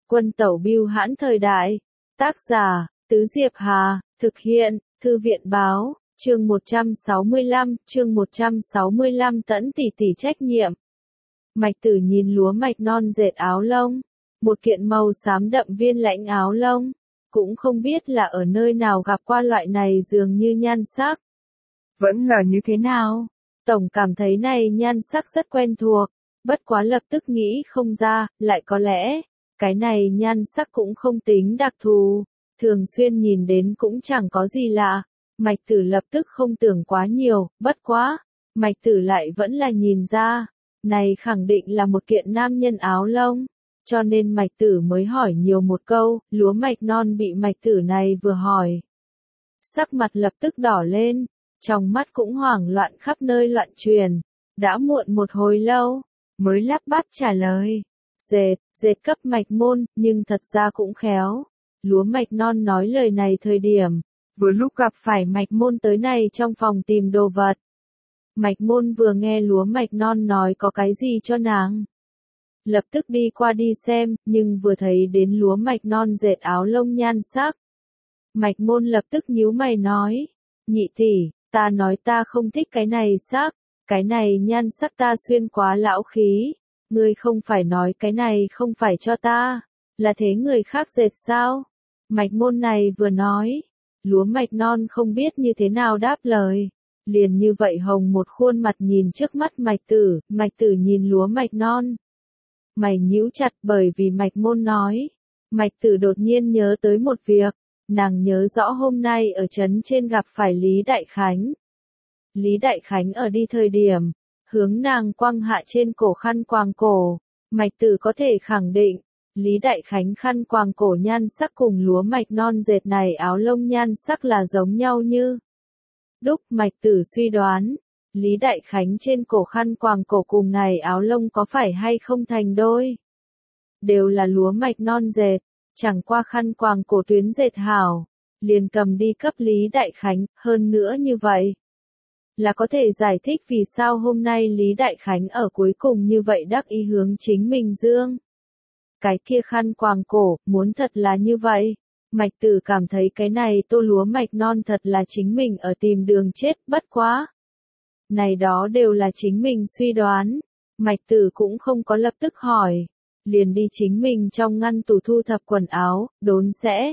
Quân tẩu bưu hãn thời đại. Tác giả, Tứ Diệp Hà, thực hiện, Thư viện báo, chương 165 Tẫn tỷ tỷ trách nhiệm. Mạch Tử nhìn lúa mạch non dệt áo lông, một kiện màu xám đậm viên lãnh áo lông, cũng không biết là ở nơi nào gặp qua loại này dường như nhan sắc. Vẫn là như thế nào? Tổng cảm thấy này nhan sắc rất quen thuộc, bất quá lập tức nghĩ không ra, lại có lẽ, cái này nhan sắc cũng không tính đặc thù, thường xuyên nhìn đến cũng chẳng có gì lạ. Mạch Tử lập tức không tưởng quá nhiều, bất quá, Mạch Tử lại vẫn là nhìn ra, này khẳng định là một kiện nam nhân áo lông, cho nên Mạch Tử mới hỏi nhiều một câu, lúa mạch non bị Mạch Tử này vừa hỏi. Sắc mặt lập tức đỏ lên, trong mắt cũng hoảng loạn khắp nơi loạn truyền, đã muộn một hồi lâu, mới lắp bắp trả lời, dệt cấp Mạch Môn, nhưng thật ra cũng khéo. Lúa mạch non nói lời này thời điểm, vừa lúc gặp phải Mạch Môn tới này trong phòng tìm đồ vật. Mạch Môn vừa nghe lúa mạch non nói có cái gì cho nàng, lập tức đi qua đi xem, nhưng vừa thấy đến lúa mạch non dệt áo lông nhan sắc. Mạch Môn lập tức nhíu mày nói, nhị tỷ, ta nói ta không thích cái này sắc, cái này nhan sắc ta xuyên quá lão khí, ngươi không phải nói cái này không phải cho ta, là thế người khác dệt sao? Mạch Môn này vừa nói, lúa mạch non không biết như thế nào đáp lời, liền như vậy hồng một khuôn mặt nhìn trước mắt Mạch Tử nhìn lúa mạch non. Mày nhíu chặt bởi vì Mạch Môn nói, Mạch Tử đột nhiên nhớ tới một việc, nàng nhớ rõ hôm nay ở trấn trên gặp phải Lý Đại Khánh. Lý Đại Khánh ở đi thời điểm, hướng nàng quăng hạ trên cổ khăn quàng cổ, Mạch Tử có thể khẳng định, Lý Đại Khánh khăn quàng cổ nhan sắc cùng lúa mạch non dệt này áo lông nhan sắc là giống nhau như đúc. Mạch Tử suy đoán, Lý Đại Khánh trên cổ khăn quàng cổ cùng này áo lông có phải hay không thành đôi? Đều là lúa mạch non dệt, chẳng qua khăn quàng cổ tuyến dệt hảo, liền cầm đi cấp Lý Đại Khánh, hơn nữa như vậy là có thể giải thích vì sao hôm nay Lý Đại Khánh ở cuối cùng như vậy đắc ý hướng chính mình dương. Cái kia khăn quàng cổ, muốn thật là như vậy. Mạch Tử cảm thấy cái này tô lúa mạch non thật là chính mình ở tìm đường chết, bất quá. Này đó đều là chính mình suy đoán. Mạch Tử cũng không có lập tức hỏi. Liền đi chính mình trong ngăn tủ thu thập quần áo, đốn sẽ.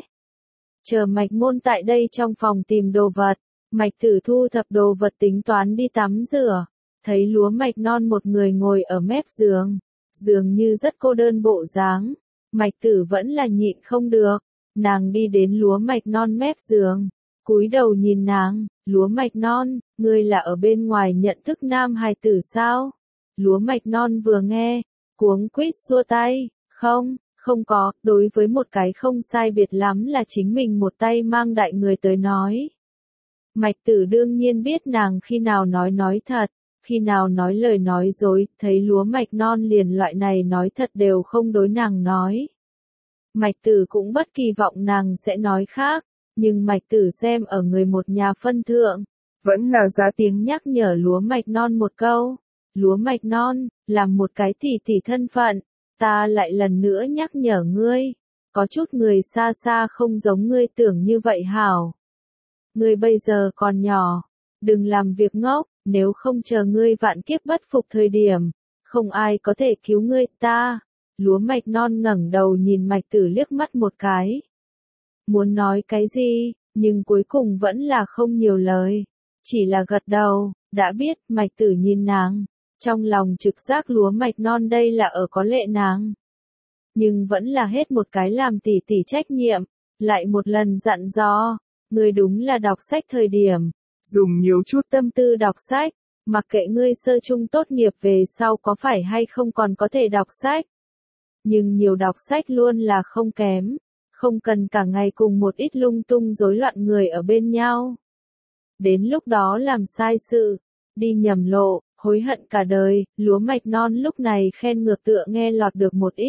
Chờ Mạch Môn tại đây trong phòng tìm đồ vật. Mạch Tử thu thập đồ vật tính toán đi tắm rửa. Thấy lúa mạch non một người ngồi ở mép giường. Dường như rất cô đơn bộ dáng, Mạch Tử vẫn là nhịn không được, nàng đi đến lúa mạch non mép giường, cúi đầu nhìn nàng, lúa mạch non, ngươi là ở bên ngoài nhận thức nam hài tử sao? Lúa mạch non vừa nghe, cuống quýt xua tay, không có, đối với một cái không sai biệt lắm là chính mình một tay mang đại người tới nói. Mạch Tử đương nhiên biết nàng khi nào nói thật. Khi nào nói lời nói dối, thấy lúa mạch non liền loại này nói thật đều không đối nàng nói. Mạch Tử cũng bất kỳ vọng nàng sẽ nói khác, nhưng Mạch Tử xem ở người một nhà phân thượng, vẫn là ra tiếng nhắc nhở lúa mạch non một câu. Lúa mạch non, làm một cái tỷ tỷ thân phận, ta lại lần nữa nhắc nhở ngươi, có chút người xa xa không giống ngươi tưởng như vậy hảo. Ngươi bây giờ còn nhỏ, đừng làm việc ngốc. Nếu không chờ ngươi vạn kiếp bất phục thời điểm, không ai có thể cứu ngươi, ta. Lúa mạch non ngẩng đầu nhìn Mạch Tử liếc mắt một cái. Muốn nói cái gì, nhưng cuối cùng vẫn là không nhiều lời. Chỉ là gật đầu, đã biết, Mạch Tử nhìn nàng. Trong lòng trực giác lúa mạch non đây là ở có lệ nàng. Nhưng vẫn là hết một cái làm tỷ tỷ trách nhiệm. Lại một lần dặn dò, ngươi đúng là đọc sách thời điểm. Dùng nhiều chút tâm tư đọc sách, mặc kệ ngươi sơ trung tốt nghiệp về sau có phải hay không còn có thể đọc sách. Nhưng nhiều đọc sách luôn là không kém, không cần cả ngày cùng một ít lung tung rối loạn người ở bên nhau. Đến lúc đó làm sai sự, đi nhầm lộ, hối hận cả đời, lúa mạch non lúc này khen ngược tựa nghe lọt được một ít.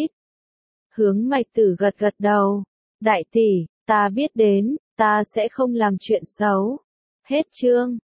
Hướng Mạch Tử gật đầu, đại tỷ, ta biết đến, ta sẽ không làm chuyện xấu. Hết chương.